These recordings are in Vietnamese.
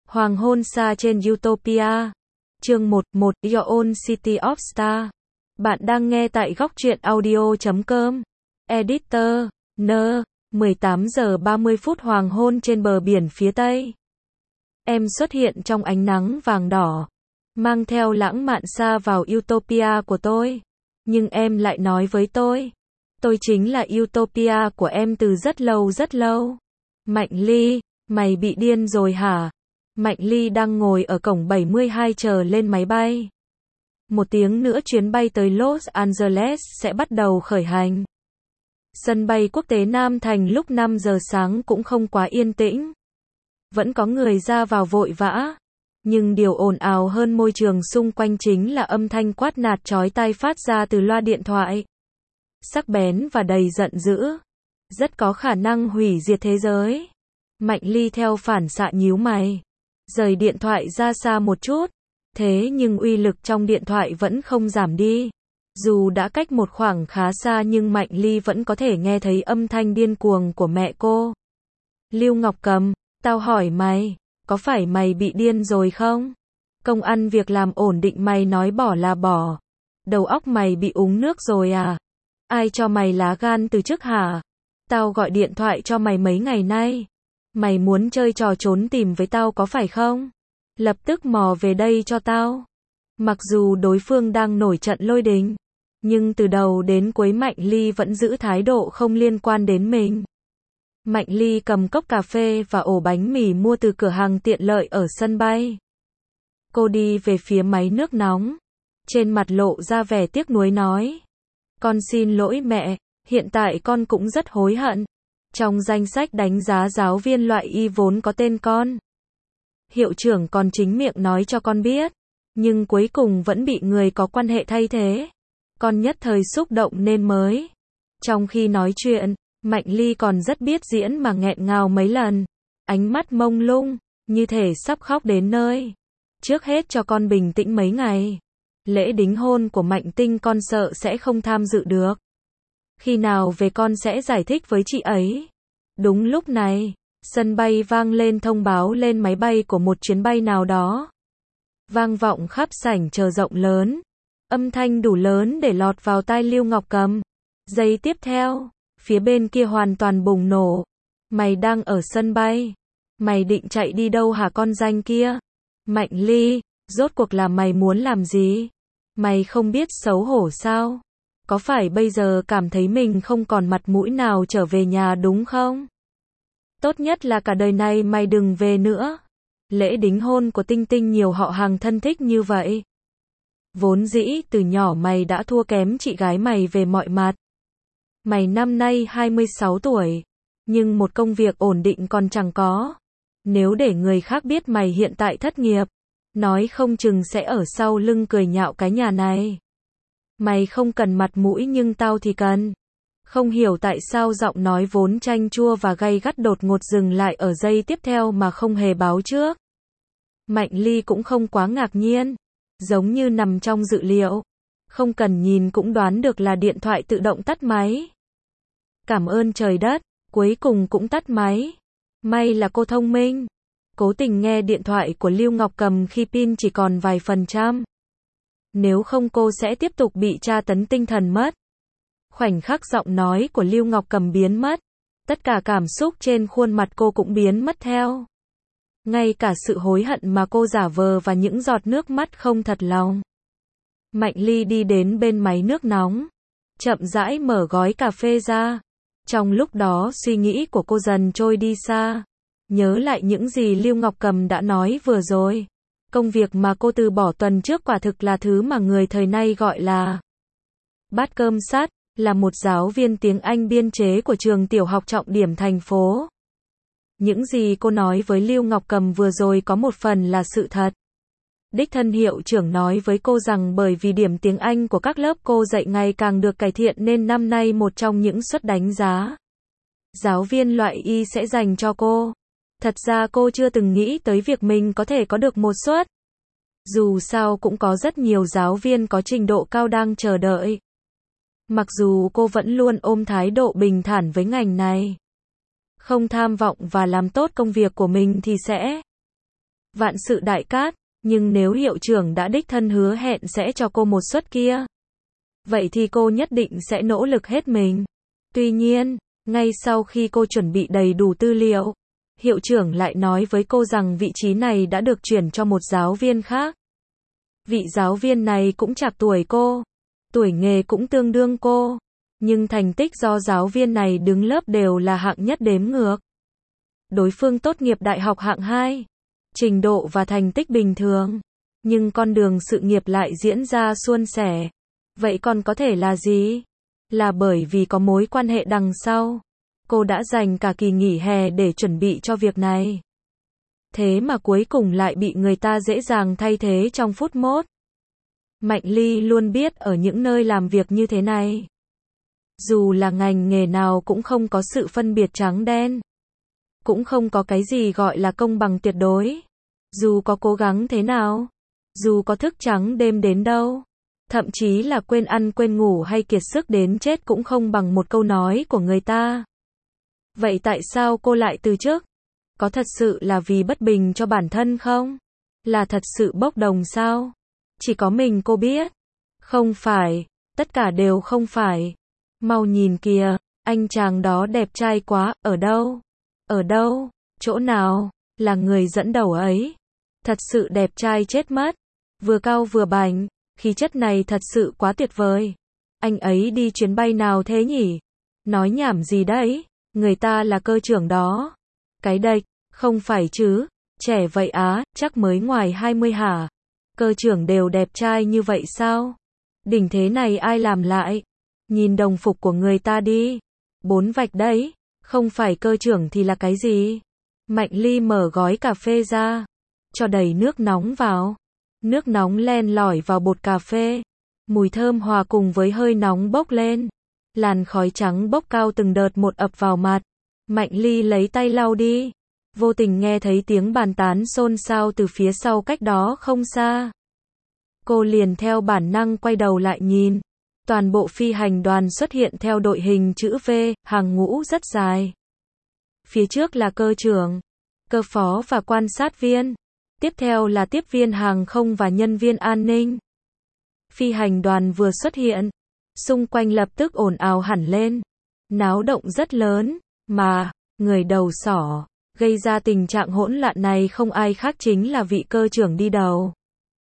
Hoàng hôn xa trên Utopia. Chương 11, Your Own City of Stars. Bạn đang nghe tại góc truyện audio.com. Editor, N. 18 giờ 30 phút hoàng hôn trên bờ biển phía Tây. Em xuất hiện trong ánh nắng vàng đỏ, mang theo lãng mạn xa vào Utopia của tôi. Nhưng em lại nói với tôi chính là Utopia của em từ rất lâu rất lâu. Mạnh Ly, mày bị điên rồi hả? Mạnh Ly đang ngồi ở cổng 72 chờ lên máy bay. 1 tiếng nữa chuyến bay tới Los Angeles sẽ bắt đầu khởi hành. Sân bay quốc tế Nam Thành lúc 5 giờ sáng cũng không quá yên tĩnh. Vẫn có người ra vào vội vã. Nhưng điều ồn ào hơn môi trường xung quanh chính là âm thanh quát nạt chói tai phát ra từ loa điện thoại. Sắc bén và đầy giận dữ. Rất có khả năng hủy diệt thế giới. Mạnh Ly theo phản xạ nhíu mày. Rời điện thoại ra xa một chút. Thế nhưng uy lực trong điện thoại vẫn không giảm đi. Dù đã cách một khoảng khá xa nhưng Mạnh Ly vẫn có thể nghe thấy âm thanh điên cuồng của mẹ cô. Lưu Ngọc Cầm, tao hỏi mày, có phải mày bị điên rồi không? Công ăn việc làm ổn định mày nói bỏ là bỏ. Đầu óc mày bị uống nước rồi à? Ai cho mày lá gan từ trước hả? Tao gọi điện thoại cho mày mấy ngày nay. Mày muốn chơi trò trốn tìm với tao có phải không? Lập tức mò về đây cho tao. Mặc dù đối phương đang nổi trận lôi đình, nhưng từ đầu đến cuối Mạnh Ly vẫn giữ thái độ không liên quan đến mình. Mạnh Ly cầm cốc cà phê và ổ bánh mì mua từ cửa hàng tiện lợi ở sân bay. Cô đi về phía máy nước nóng. Trên mặt lộ ra vẻ tiếc nuối nói. Con xin lỗi mẹ, hiện tại con cũng rất hối hận. Trong danh sách đánh giá giáo viên loại Y vốn có tên con. Hiệu trưởng còn chính miệng nói cho con biết. Nhưng cuối cùng vẫn bị người có quan hệ thay thế. Con nhất thời xúc động nên mới. Trong khi nói chuyện, Mạnh Ly còn rất biết diễn mà nghẹn ngào mấy lần. Ánh mắt mông lung, như thể sắp khóc đến nơi. Trước hết cho con bình tĩnh mấy ngày. Lễ đính hôn của Mạnh Tinh con sợ sẽ không tham dự được. Khi nào về con sẽ giải thích với chị ấy. Đúng lúc này, sân bay vang lên thông báo lên máy bay của một chuyến bay nào đó. Vang vọng khắp sảnh chờ rộng lớn. Âm thanh đủ lớn để lọt vào tai Lưu Ngọc Cầm. Giây tiếp theo, phía bên kia hoàn toàn bùng nổ. Mày đang ở sân bay. Mày định chạy đi đâu hả con danh kia? Mạnh Ly, rốt cuộc là mày muốn làm gì? Mày không biết xấu hổ sao? Có phải bây giờ cảm thấy mình không còn mặt mũi nào trở về nhà đúng không? Tốt nhất là cả đời này mày đừng về nữa. Lễ đính hôn của Tinh Tinh nhiều họ hàng thân thích như vậy. Vốn dĩ từ nhỏ mày đã thua kém chị gái mày về mọi mặt. Mày năm nay 26 tuổi, nhưng một công việc ổn định còn chẳng có. Nếu để người khác biết mày hiện tại thất nghiệp, nói không chừng sẽ ở sau lưng cười nhạo cái nhà này. Mày không cần mặt mũi nhưng tao thì cần. Không hiểu tại sao giọng nói vốn chanh chua và gay gắt đột ngột dừng lại ở giây tiếp theo mà không hề báo trước. Mạnh Ly cũng không quá ngạc nhiên, giống như nằm trong dự liệu. Không cần nhìn cũng đoán được là điện thoại tự động tắt máy. Cảm ơn trời đất, cuối cùng cũng tắt máy. May là cô thông minh. Cố tình nghe điện thoại của Lưu Ngọc Cầm khi pin chỉ còn vài %. Nếu không cô sẽ tiếp tục bị tra tấn tinh thần mất. Khoảnh khắc giọng nói của Lưu Ngọc Cầm biến mất. Tất cả cảm xúc trên khuôn mặt cô cũng biến mất theo. Ngay cả sự hối hận mà cô giả vờ và những giọt nước mắt không thật lòng. Mạnh Ly đi đến bên máy nước nóng. Chậm rãi mở gói cà phê ra. Trong lúc đó suy nghĩ của cô dần trôi đi xa. Nhớ lại những gì Lưu Ngọc Cầm đã nói vừa rồi. Công việc mà cô từ bỏ tuần trước quả thực là thứ mà người thời nay gọi là bát cơm sắt, là một giáo viên tiếng Anh biên chế của trường tiểu học trọng điểm thành phố. Những gì cô nói với Lưu Ngọc Cầm vừa rồi có một phần là sự thật. Đích thân hiệu trưởng nói với cô rằng bởi vì điểm tiếng Anh của các lớp cô dạy ngày càng được cải thiện nên năm nay một trong những suất đánh giá giáo viên loại Y sẽ dành cho cô. Thật ra cô chưa từng nghĩ tới việc mình có thể có được một suất. Dù sao cũng có rất nhiều giáo viên có trình độ cao đang chờ đợi. Mặc dù cô vẫn luôn ôm thái độ bình thản với ngành này. Không tham vọng và làm tốt công việc của mình thì sẽ Vạn sự đại cát, nhưng nếu hiệu trưởng đã đích thân hứa hẹn sẽ cho cô một suất kia, vậy thì cô nhất định sẽ nỗ lực hết mình. Tuy nhiên, ngay sau khi cô chuẩn bị đầy đủ tư liệu, hiệu trưởng lại nói với cô rằng vị trí này đã được chuyển cho một giáo viên khác. Vị giáo viên này cũng chạc tuổi cô, tuổi nghề cũng tương đương cô, nhưng thành tích do giáo viên này đứng lớp đều là hạng nhất đếm ngược. Đối phương tốt nghiệp đại học hạng 2, trình độ và thành tích bình thường, nhưng con đường sự nghiệp lại diễn ra suôn sẻ. Vậy còn có thể là gì? Là bởi vì có mối quan hệ đằng sau. Cô đã dành cả kỳ nghỉ hè để chuẩn bị cho việc này. Thế mà cuối cùng lại bị người ta dễ dàng thay thế trong phút mốt. Mạnh Ly luôn biết ở những nơi làm việc như thế này, dù là ngành nghề nào cũng không có sự phân biệt trắng đen. Cũng không có cái gì gọi là công bằng tuyệt đối. Dù có cố gắng thế nào, dù có thức trắng đêm đến đâu, thậm chí là quên ăn quên ngủ hay kiệt sức đến chết cũng không bằng một câu nói của người ta. Vậy tại sao cô lại từ chức? Có thật sự là vì bất bình cho bản thân không? Là thật sự bốc đồng sao? Chỉ có mình cô biết. Không phải, tất cả đều không phải. Mau nhìn kìa, anh chàng đó đẹp trai quá, ở đâu? Ở đâu? Chỗ nào? Là người dẫn đầu ấy. Thật sự đẹp trai chết mất. Vừa cao vừa bảnh, khí chất này thật sự quá tuyệt vời. Anh ấy đi chuyến bay nào thế nhỉ? Nói nhảm gì đấy? Người ta là cơ trưởng đó. Cái đệch, không phải chứ? Trẻ vậy á, chắc mới ngoài 20 hả? Cơ trưởng đều đẹp trai như vậy sao? Đỉnh thế này ai làm lại? Nhìn đồng phục của người ta đi. 4 vạch đấy. Không phải cơ trưởng thì là cái gì? Mạnh Ly mở gói cà phê ra, cho đầy nước nóng vào. Nước nóng len lỏi vào bột cà phê. Mùi thơm hòa cùng với hơi nóng bốc lên. Làn khói trắng bốc cao từng đợt một ập vào mặt. Mạnh Ly lấy tay lau đi. Vô tình nghe thấy tiếng bàn tán xôn xao từ phía sau cách đó không xa. Cô liền theo bản năng quay đầu lại nhìn. Toàn bộ phi hành đoàn xuất hiện theo đội hình chữ V, hàng ngũ rất dài. Phía trước là cơ trưởng, cơ phó và quan sát viên. Tiếp theo là tiếp viên hàng không và nhân viên an ninh. Phi hành đoàn vừa xuất hiện, xung quanh lập tức ồn ào hẳn lên. Náo động rất lớn, mà, người đầu sỏ, gây ra tình trạng hỗn loạn này không ai khác chính là vị cơ trưởng đi đầu.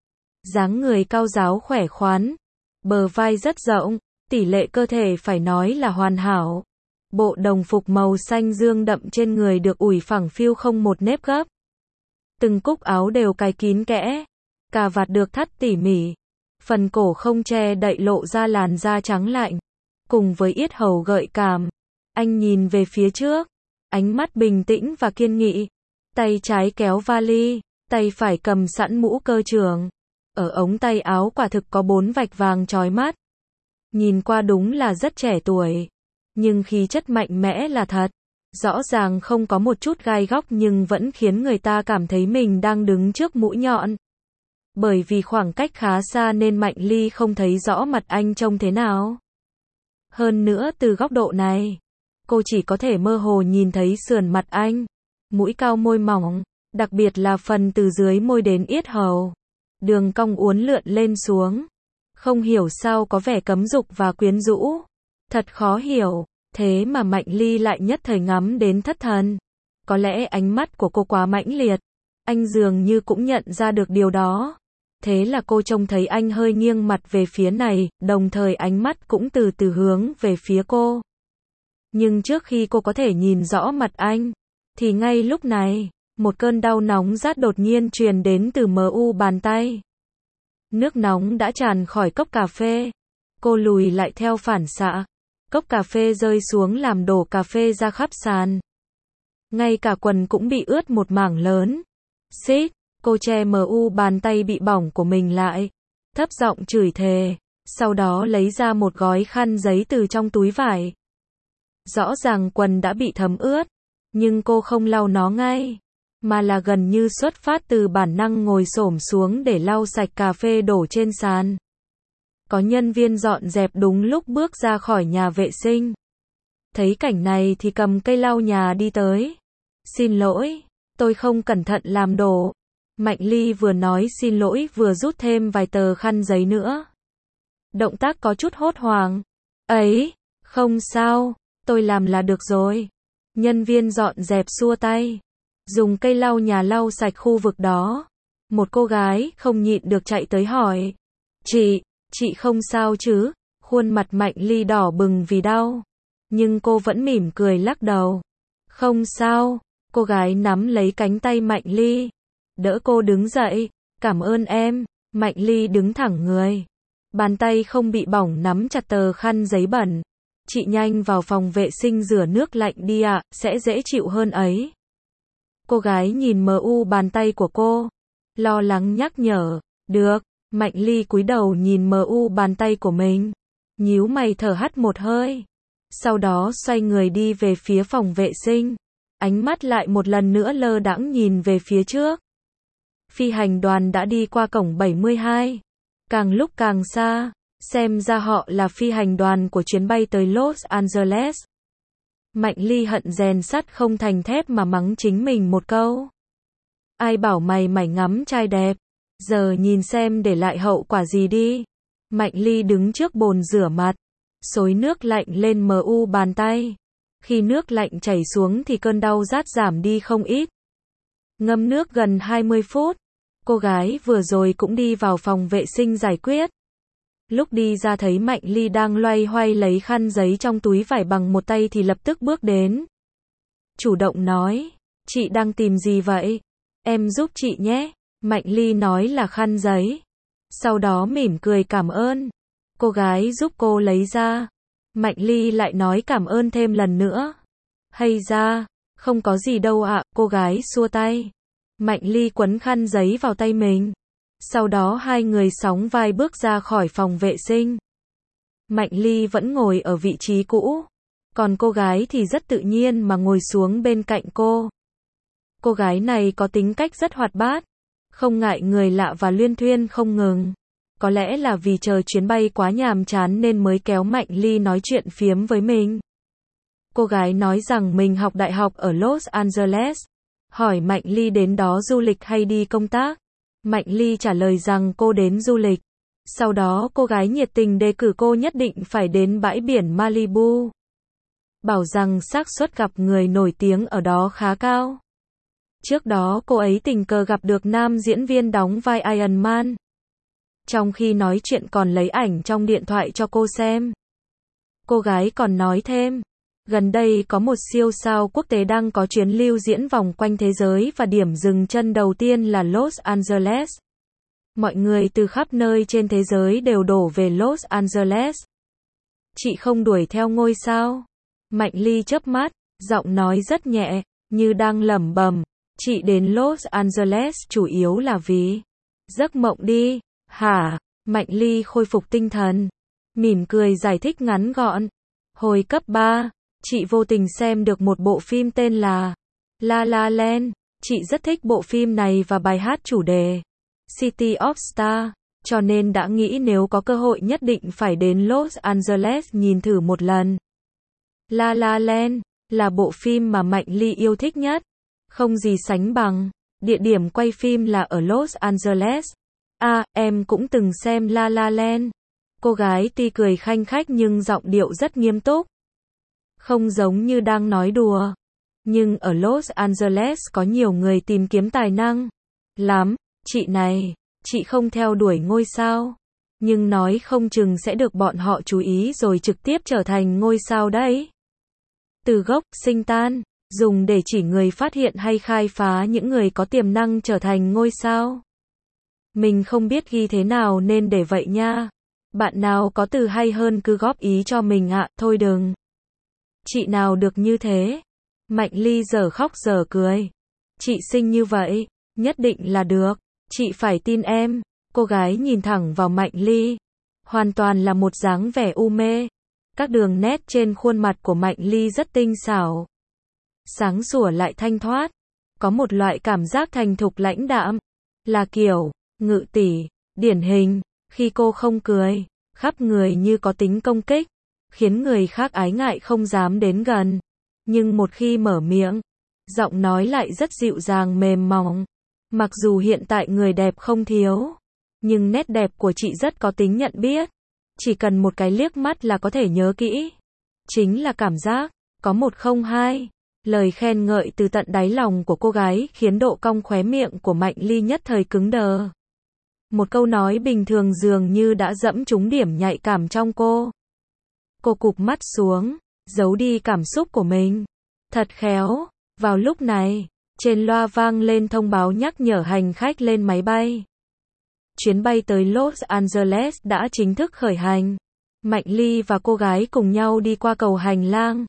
Dáng người cao ráo khỏe khoắn, bờ vai rất rộng, tỷ lệ cơ thể phải nói là hoàn hảo. Bộ đồng phục màu xanh dương đậm trên người được ủi phẳng phiu không một nếp gấp. Từng cúc áo đều cài kín kẽ, cà vạt được thắt tỉ mỉ. Phần cổ không che đậy lộ ra làn da trắng lạnh, cùng với yết hầu gợi cảm. Anh nhìn về phía trước, ánh mắt bình tĩnh và kiên nghị. Tay trái kéo vali, tay phải cầm sẵn mũ cơ trưởng. Ở ống tay áo quả thực có 4 vạch vàng chói mắt. Nhìn qua đúng là rất trẻ tuổi, nhưng khí chất mạnh mẽ là thật. Rõ ràng không có một chút gai góc nhưng vẫn khiến người ta cảm thấy mình đang đứng trước mũi nhọn. Bởi vì khoảng cách khá xa nên Mạnh Ly không thấy rõ mặt anh trông thế nào. Hơn nữa từ góc độ này, cô chỉ có thể mơ hồ nhìn thấy sườn mặt anh, mũi cao môi mỏng, đặc biệt là phần từ dưới môi đến yết hầu. Đường cong uốn lượn lên xuống. Không hiểu sao có vẻ cấm dục và quyến rũ. Thật khó hiểu, thế mà Mạnh Ly lại nhất thời ngắm đến thất thần. Có lẽ ánh mắt của cô quá mãnh liệt. Anh dường như cũng nhận ra được điều đó. Thế là cô trông thấy anh hơi nghiêng mặt về phía này, đồng thời ánh mắt cũng từ từ hướng về phía cô. Nhưng trước khi cô có thể nhìn rõ mặt anh, thì ngay lúc này, một cơn đau nóng rát đột nhiên truyền đến từ mu bàn tay. Nước nóng đã tràn khỏi cốc cà phê. Cô lùi lại theo phản xạ. Cốc cà phê rơi xuống làm đổ cà phê ra khắp sàn. Ngay cả quần cũng bị ướt một mảng lớn. Xít, cô che bàn tay bị bỏng của mình lại. Thấp giọng chửi thề. Sau đó lấy ra một gói khăn giấy từ trong túi vải. Rõ ràng quần đã bị thấm ướt. Nhưng cô không lau nó ngay. Mà là gần như xuất phát từ bản năng ngồi xổm xuống để lau sạch cà phê đổ trên sàn. Có nhân viên dọn dẹp đúng lúc bước ra khỏi nhà vệ sinh. Thấy cảnh này thì cầm cây lau nhà đi tới. Xin lỗi, tôi không cẩn thận làm đổ. Mạnh Ly vừa nói xin lỗi vừa rút thêm vài tờ khăn giấy nữa. Động tác có chút hốt hoảng. Ấy, không sao, tôi làm là được rồi. Nhân viên dọn dẹp xua tay. Dùng cây lau nhà lau sạch khu vực đó. Một cô gái không nhịn được chạy tới hỏi. Chị không sao chứ? Khuôn mặt Mạnh Ly đỏ bừng vì đau. Nhưng cô vẫn mỉm cười lắc đầu. Không sao. Cô gái nắm lấy cánh tay Mạnh Ly. Đỡ cô đứng dậy. Cảm ơn em. Mạnh Ly đứng thẳng người. Bàn tay không bị bỏng nắm chặt tờ khăn giấy bẩn. Chị nhanh vào phòng vệ sinh rửa nước lạnh đi ạ, sẽ dễ chịu hơn ấy. Cô gái nhìn mờ u bàn tay của cô. Lo lắng nhắc nhở. Được. Mạnh Ly cúi đầu nhìn mờ u bàn tay của mình. Nhíu mày thở hắt một hơi. Sau đó xoay người đi về phía phòng vệ sinh. Ánh mắt lại một lần nữa lơ đãng nhìn về phía trước. Phi hành đoàn đã đi qua cổng 72. Càng lúc càng xa. Xem ra họ là phi hành đoàn của chuyến bay tới Los Angeles. Mạnh Ly hận rèn sắt không thành thép mà mắng chính mình một câu. Ai bảo mày mải ngắm trai đẹp. Giờ nhìn xem để lại hậu quả gì đi. Mạnh Ly đứng trước bồn rửa mặt. Xối nước lạnh lên mờ u bàn tay. Khi nước lạnh chảy xuống thì cơn đau rát giảm đi không ít. Ngâm nước gần 20 phút. Cô gái vừa rồi cũng đi vào phòng vệ sinh giải quyết. Lúc đi ra thấy Mạnh Ly đang loay hoay lấy khăn giấy trong túi vải bằng một tay thì lập tức bước đến. Chủ động nói, chị đang tìm gì vậy? Em giúp chị nhé. Mạnh Ly nói là khăn giấy. Sau đó mỉm cười cảm ơn. Cô gái giúp cô lấy ra. Mạnh Ly lại nói cảm ơn thêm lần nữa. Hay ra, không có gì đâu ạ, cô gái xua tay. Mạnh Ly quấn khăn giấy vào tay mình. Sau đó hai người sóng vai bước ra khỏi phòng vệ sinh. Mạnh Ly vẫn ngồi ở vị trí cũ. Còn cô gái thì rất tự nhiên mà ngồi xuống bên cạnh cô. Cô gái này có tính cách rất hoạt bát. Không ngại người lạ và luyên thuyên không ngừng. Có lẽ là vì chờ chuyến bay quá nhàm chán nên mới kéo Mạnh Ly nói chuyện phiếm với mình. Cô gái nói rằng mình học đại học ở Los Angeles. Hỏi Mạnh Ly đến đó du lịch hay đi công tác. Mạnh Ly trả lời rằng cô đến du lịch. Sau đó cô gái nhiệt tình đề cử cô nhất định phải đến bãi biển Malibu. Bảo rằng xác suất gặp người nổi tiếng ở đó khá cao. Trước đó cô ấy tình cờ gặp được nam diễn viên đóng vai Iron Man. Trong khi nói chuyện còn lấy ảnh trong điện thoại cho cô xem. Cô gái còn nói thêm. Gần đây có một siêu sao quốc tế đang có chuyến lưu diễn vòng quanh thế giới và điểm dừng chân đầu tiên là Los Angeles. Mọi người từ khắp nơi trên thế giới đều đổ về Los Angeles. Chị không đuổi theo ngôi sao? Mạnh Ly chớp mắt, giọng nói rất nhẹ, như đang lẩm bẩm. Chị đến Los Angeles chủ yếu là vì giấc mộng đi, hả? Mạnh Ly khôi phục tinh thần. Mỉm cười giải thích ngắn gọn. Hồi cấp 3, chị vô tình xem được một bộ phim tên là La La Land. Chị rất thích bộ phim này và bài hát chủ đề City of Stars, cho nên đã nghĩ nếu có cơ hội nhất định phải đến Los Angeles nhìn thử một lần. La La Land là bộ phim mà Mạnh Ly yêu thích nhất. Không gì sánh bằng. Địa điểm quay phim là ở Los Angeles. À, em cũng từng xem La La Land. Cô gái tuy cười khanh khách nhưng giọng điệu rất nghiêm túc. Không giống như đang nói đùa. Nhưng ở Los Angeles có nhiều người tìm kiếm tài năng lắm. Chị này, chị không theo đuổi ngôi sao. Nhưng nói không chừng sẽ được bọn họ chú ý rồi trực tiếp trở thành ngôi sao đấy. Từ gốc, sinh tan, dùng để chỉ người phát hiện hay khai phá những người có tiềm năng trở thành ngôi sao. Mình không biết ghi thế nào nên để vậy nha. Bạn nào có từ hay hơn cứ góp ý cho mình ạ, thôi đừng. Chị nào được như thế? Mạnh Ly giờ khóc giờ cười. Chị xinh như vậy, nhất định là được. Chị phải tin em. Cô gái nhìn thẳng vào Mạnh Ly. Hoàn toàn là một dáng vẻ u mê. Các đường nét trên khuôn mặt của Mạnh Ly rất tinh xảo. Sáng sủa lại thanh thoát. Có một loại cảm giác thành thục lãnh đạm. Là kiểu, ngự tỷ, điển hình. Khi cô không cười, khắp người như có tính công kích. Khiến người khác ái ngại không dám đến gần. Nhưng một khi mở miệng, giọng nói lại rất dịu dàng mềm mỏng. Mặc dù hiện tại người đẹp không thiếu, nhưng nét đẹp của chị rất có tính nhận biết. Chỉ cần một cái liếc mắt là có thể nhớ kỹ. Chính là cảm giác, có một không hai. Lời khen ngợi từ tận đáy lòng của cô gái khiến độ cong khóe miệng của Mạnh Ly nhất thời cứng đờ. Một câu nói bình thường dường như đã dẫm trúng điểm nhạy cảm trong cô. Cô cụp mắt xuống, giấu đi cảm xúc của mình. Thật khéo, vào lúc này, trên loa vang lên thông báo nhắc nhở hành khách lên máy bay. Chuyến bay tới Los Angeles đã chính thức khởi hành. Mạnh Ly và cô gái cùng nhau đi qua cầu hành lang.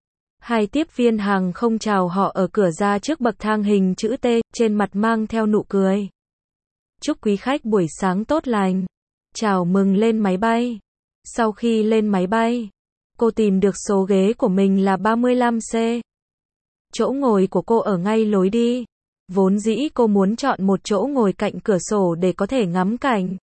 Hai tiếp viên hàng không chào họ ở cửa ra trước bậc thang hình chữ T, trên mặt mang theo nụ cười. Chúc quý khách buổi sáng tốt lành. Chào mừng lên máy bay. Sau khi lên máy bay, cô tìm được số ghế của mình là 35C. Chỗ ngồi của cô ở ngay lối đi. Vốn dĩ cô muốn chọn một chỗ ngồi cạnh cửa sổ để có thể ngắm cảnh.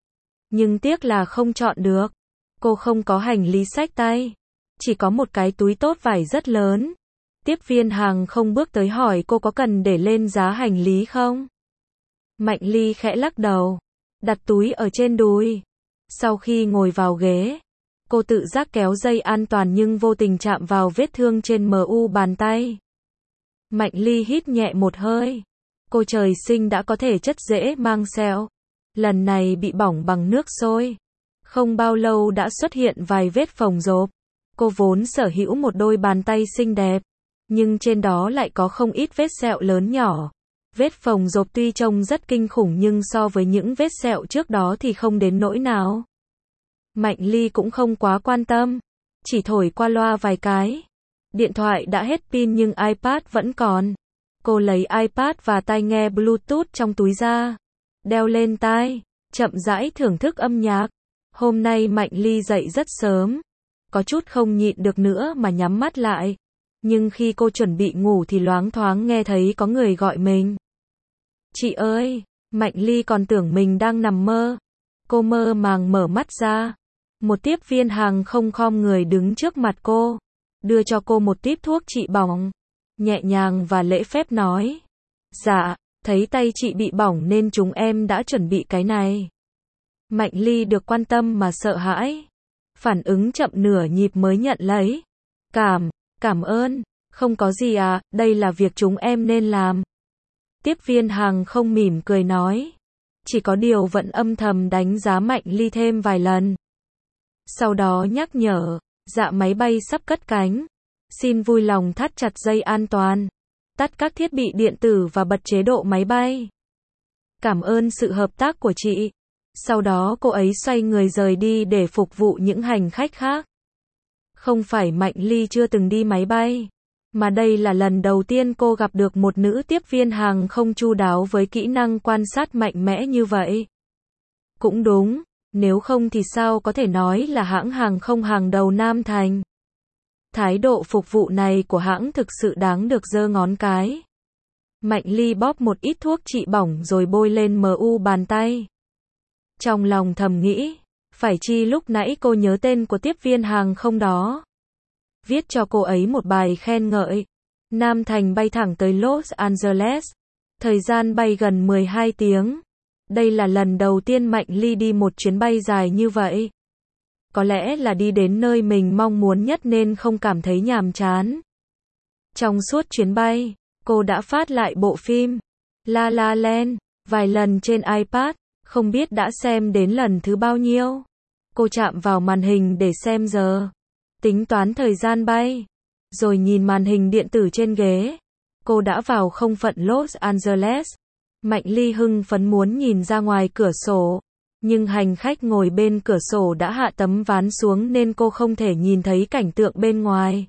Nhưng tiếc là không chọn được. Cô không có hành lý xách tay. Chỉ có một cái túi tốt vải rất lớn. Tiếp viên hàng không bước tới hỏi cô có cần để lên giá hành lý không? Mạnh Ly khẽ lắc đầu. Đặt túi ở trên đùi. Sau khi ngồi vào ghế, cô tự giác kéo dây an toàn nhưng vô tình chạm vào vết thương trên mu bàn tay. Mạnh Ly hít nhẹ một hơi. Cô trời sinh đã có thể chất dễ mang sẹo. Lần này bị bỏng bằng nước sôi. Không bao lâu đã xuất hiện vài vết phồng rộp. Cô vốn sở hữu một đôi bàn tay xinh đẹp, nhưng trên đó lại có không ít vết sẹo lớn nhỏ. Vết phồng rộp tuy trông rất kinh khủng nhưng so với những vết sẹo trước đó thì không đến nỗi nào. Mạnh Ly cũng không quá quan tâm, chỉ thổi qua loa vài cái. Điện thoại đã hết pin nhưng iPad vẫn còn. Cô lấy iPad và tai nghe Bluetooth trong túi ra, đeo lên tai, chậm rãi thưởng thức âm nhạc. Hôm nay Mạnh Ly dậy rất sớm, có chút không nhịn được nữa mà nhắm mắt lại. Nhưng khi cô chuẩn bị ngủ thì loáng thoáng nghe thấy có người gọi mình. Chị ơi, Mạnh Ly còn tưởng mình đang nằm mơ. Cô mơ màng mở mắt ra. Một tiếp viên hàng không khom người đứng trước mặt cô, đưa cho cô một típ thuốc trị bỏng. Nhẹ nhàng và lễ phép nói. Dạ, thấy tay chị bị bỏng nên chúng em đã chuẩn bị cái này. Mạnh Ly được quan tâm mà sợ hãi. Phản ứng chậm nửa nhịp mới nhận lấy. Cảm ơn, không có gì à, đây là việc chúng em nên làm. Tiếp viên hàng không mỉm cười nói. Chỉ có điều vẫn âm thầm đánh giá Mạnh Ly thêm vài lần. Sau đó nhắc nhở, dạ máy bay sắp cất cánh. Xin vui lòng thắt chặt dây an toàn, tắt các thiết bị điện tử và bật chế độ máy bay. Cảm ơn sự hợp tác của chị. Sau đó cô ấy xoay người rời đi để phục vụ những hành khách khác. Không phải Mạnh Ly chưa từng đi máy bay, mà đây là lần đầu tiên cô gặp được một nữ tiếp viên hàng không chu đáo với kỹ năng quan sát mạnh mẽ như vậy. Cũng đúng, nếu không thì sao có thể nói là hãng hàng không hàng đầu Nam Thành. Thái độ phục vụ này của hãng thực sự đáng được giơ ngón cái. Mạnh Ly bóp một ít thuốc trị bỏng rồi bôi lên mu bàn tay. Trong lòng thầm nghĩ, phải chi lúc nãy cô nhớ tên của tiếp viên hàng không đó. Viết cho cô ấy một bài khen ngợi. Nam Thành bay thẳng tới Los Angeles. Thời gian bay gần 12 tiếng. Đây là lần đầu tiên Mạnh Ly đi một chuyến bay dài như vậy. Có lẽ là đi đến nơi mình mong muốn nhất nên không cảm thấy nhàm chán. Trong suốt chuyến bay, cô đã phát lại bộ phim La La Land vài lần trên iPad, không biết đã xem đến lần thứ bao nhiêu. Cô chạm vào màn hình để xem giờ, tính toán thời gian bay, rồi nhìn màn hình điện tử trên ghế. Cô đã vào không phận Los Angeles. Mạnh Ly hưng phấn muốn nhìn ra ngoài cửa sổ, nhưng hành khách ngồi bên cửa sổ đã hạ tấm ván xuống nên cô không thể nhìn thấy cảnh tượng bên ngoài.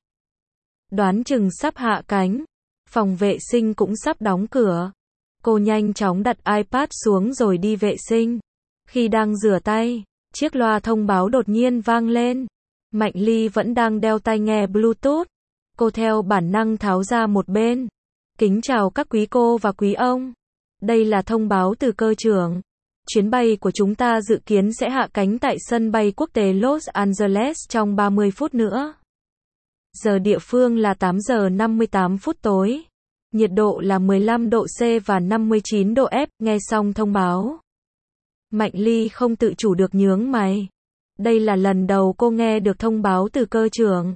Đoán chừng sắp hạ cánh, phòng vệ sinh cũng sắp đóng cửa. Cô nhanh chóng đặt iPad xuống rồi đi vệ sinh. Khi đang rửa tay, chiếc loa thông báo đột nhiên vang lên. Mạnh Ly vẫn đang đeo tai nghe Bluetooth. Cô theo bản năng tháo ra một bên. Kính chào các quý cô và quý ông. Đây là thông báo từ cơ trưởng. Chuyến bay của chúng ta dự kiến sẽ hạ cánh tại sân bay quốc tế Los Angeles trong 30 phút nữa. Giờ địa phương là 8 giờ 58 phút tối. Nhiệt độ là 15 độ C và 59 độ F, nghe xong thông báo. Mạnh Ly không tự chủ được nhướng mày. Đây là lần đầu cô nghe được thông báo từ cơ trưởng.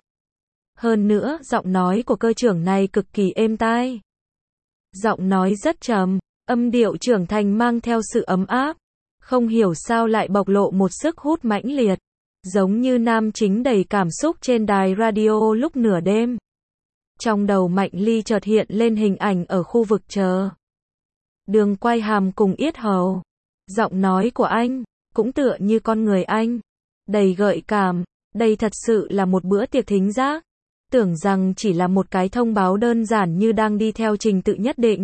Hơn nữa, giọng nói của cơ trưởng này cực kỳ êm tai. Giọng nói rất trầm, âm điệu trưởng thành mang theo sự ấm áp. Không hiểu sao lại bộc lộ một sức hút mãnh liệt. Giống như nam chính đầy cảm xúc trên đài radio lúc nửa đêm. Trong đầu Mạnh Ly chợt hiện lên hình ảnh ở khu vực chờ. Đường quay hàm cùng yết hầu. Giọng nói của anh, cũng tựa như con người anh. Đầy gợi cảm, đây thật sự là một bữa tiệc thính giác. Tưởng rằng chỉ là một cái thông báo đơn giản như đang đi theo trình tự nhất định.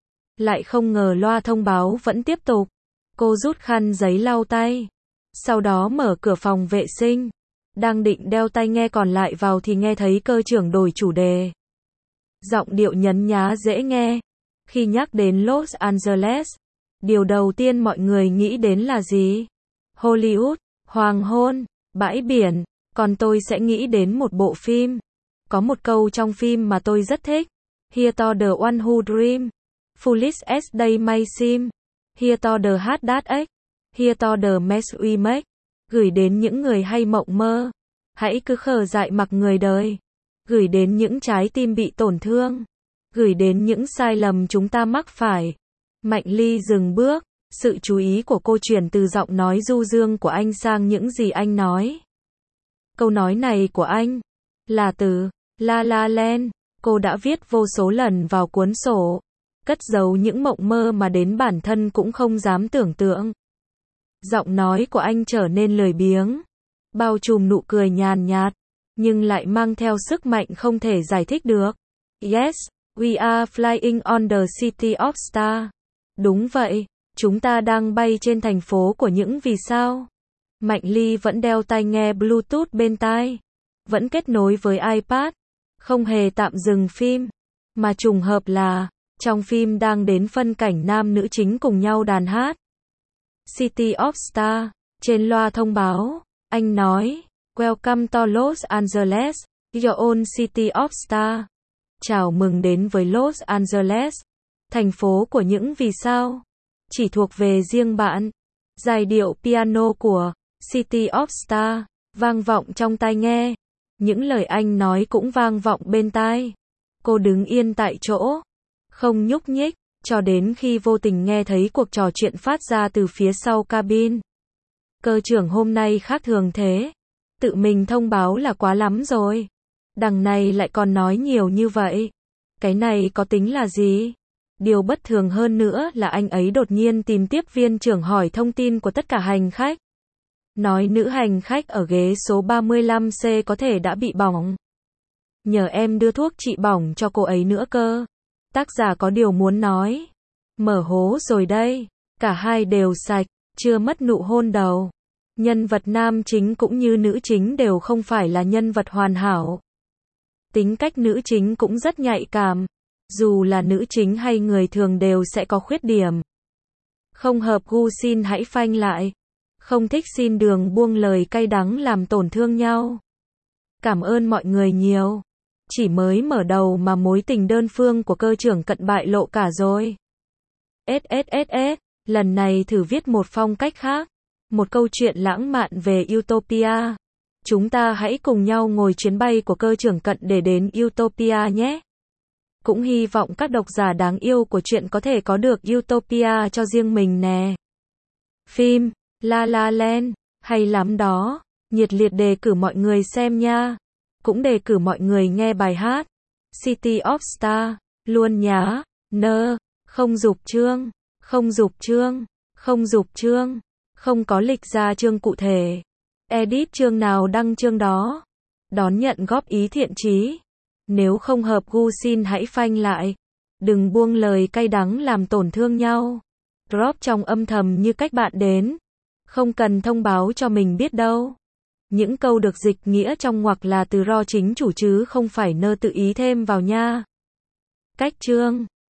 Lại không ngờ loa thông báo vẫn tiếp tục. Cô rút khăn giấy lau tay. Sau đó mở cửa phòng vệ sinh. Đang định đeo tai nghe còn lại vào thì nghe thấy cơ trưởng đổi chủ đề. Giọng điệu nhấn nhá dễ nghe. Khi nhắc đến Los Angeles, điều đầu tiên mọi người nghĩ đến là gì? Hollywood, hoàng hôn, bãi biển. Còn tôi sẽ nghĩ đến một bộ phim. Có một câu trong phim mà tôi rất thích. Here to the one who dream. Foolish as they may seem. Here to the heart that ache. Here to the mess we make. Gửi đến những người hay mộng mơ. Hãy cứ khờ dại mặc người đời. Gửi đến những trái tim bị tổn thương. Gửi đến những sai lầm chúng ta mắc phải. Mạnh Ly dừng bước. Sự chú ý của cô chuyển từ giọng nói du dương của anh sang những gì anh nói. Câu nói này của anh là từ La La Land. Cô đã viết vô số lần vào cuốn sổ. Cất giấu những mộng mơ mà đến bản thân cũng không dám tưởng tượng. Giọng nói của anh trở nên lười biếng. Bao trùm nụ cười nhàn nhạt. Nhưng lại mang theo sức mạnh không thể giải thích được. Yes, we are flying on the city of stars. Đúng vậy, chúng ta đang bay trên thành phố của những vì sao. Mạnh Ly vẫn đeo tai nghe Bluetooth bên tai. Vẫn kết nối với iPad. Không hề tạm dừng phim. Mà trùng hợp là, trong phim đang đến phân cảnh nam nữ chính cùng nhau đàn hát. City of Stars. Trên loa thông báo, anh nói, Welcome to Los Angeles, your own city of stars. Chào mừng đến với Los Angeles, thành phố của những vì sao. Chỉ thuộc về riêng bạn. Giai điệu piano của City of Stars vang vọng trong tai nghe. Những lời anh nói cũng vang vọng bên tai. Cô đứng yên tại chỗ, không nhúc nhích, cho đến khi vô tình nghe thấy cuộc trò chuyện phát ra từ phía sau cabin. Cơ trưởng hôm nay khác thường thế. Tự mình thông báo là quá lắm rồi. Đằng này lại còn nói nhiều như vậy. Cái này có tính là gì? Điều bất thường hơn nữa là anh ấy đột nhiên tìm tiếp viên trưởng hỏi thông tin của tất cả hành khách. Nói nữ hành khách ở ghế số 35C có thể đã bị bỏng. Nhờ em đưa thuốc trị bỏng cho cô ấy nữa cơ. Tác giả có điều muốn nói. Mở hố rồi đây. Cả hai đều sạch, chưa mất nụ hôn đầu. Nhân vật nam chính cũng như nữ chính đều không phải là nhân vật hoàn hảo. Tính cách nữ chính cũng rất nhạy cảm. Dù là nữ chính hay người thường đều sẽ có khuyết điểm. Không hợp gu xin hãy phanh lại. Không thích xin đường buông lời cay đắng làm tổn thương nhau. Cảm ơn mọi người nhiều. Chỉ mới mở đầu mà mối tình đơn phương của cơ trưởng cận bại lộ cả rồi. SSSS, lần này thử viết một phong cách khác. Một câu chuyện lãng mạn về Utopia. Chúng ta hãy cùng nhau ngồi chuyến bay của cơ trưởng cận để đến Utopia nhé. Cũng hy vọng các độc giả đáng yêu của chuyện có thể có được Utopia cho riêng mình nè. Phim La La Land, hay lắm đó. Nhiệt liệt đề cử mọi người xem nha. Cũng đề cử mọi người nghe bài hát City of Stars, luôn nhá. Không dục chương, không dục chương, không dục chương. Không có lịch ra chương cụ thể. Edit chương nào đăng chương đó. Đón nhận góp ý thiện chí. Nếu không hợp gu xin hãy phanh lại. Đừng buông lời cay đắng làm tổn thương nhau. Drop trong âm thầm như cách bạn đến. Không cần thông báo cho mình biết đâu. Những câu được dịch nghĩa trong ngoặc là từ ro chính chủ chứ không phải nơ tự ý thêm vào nha. Cách chương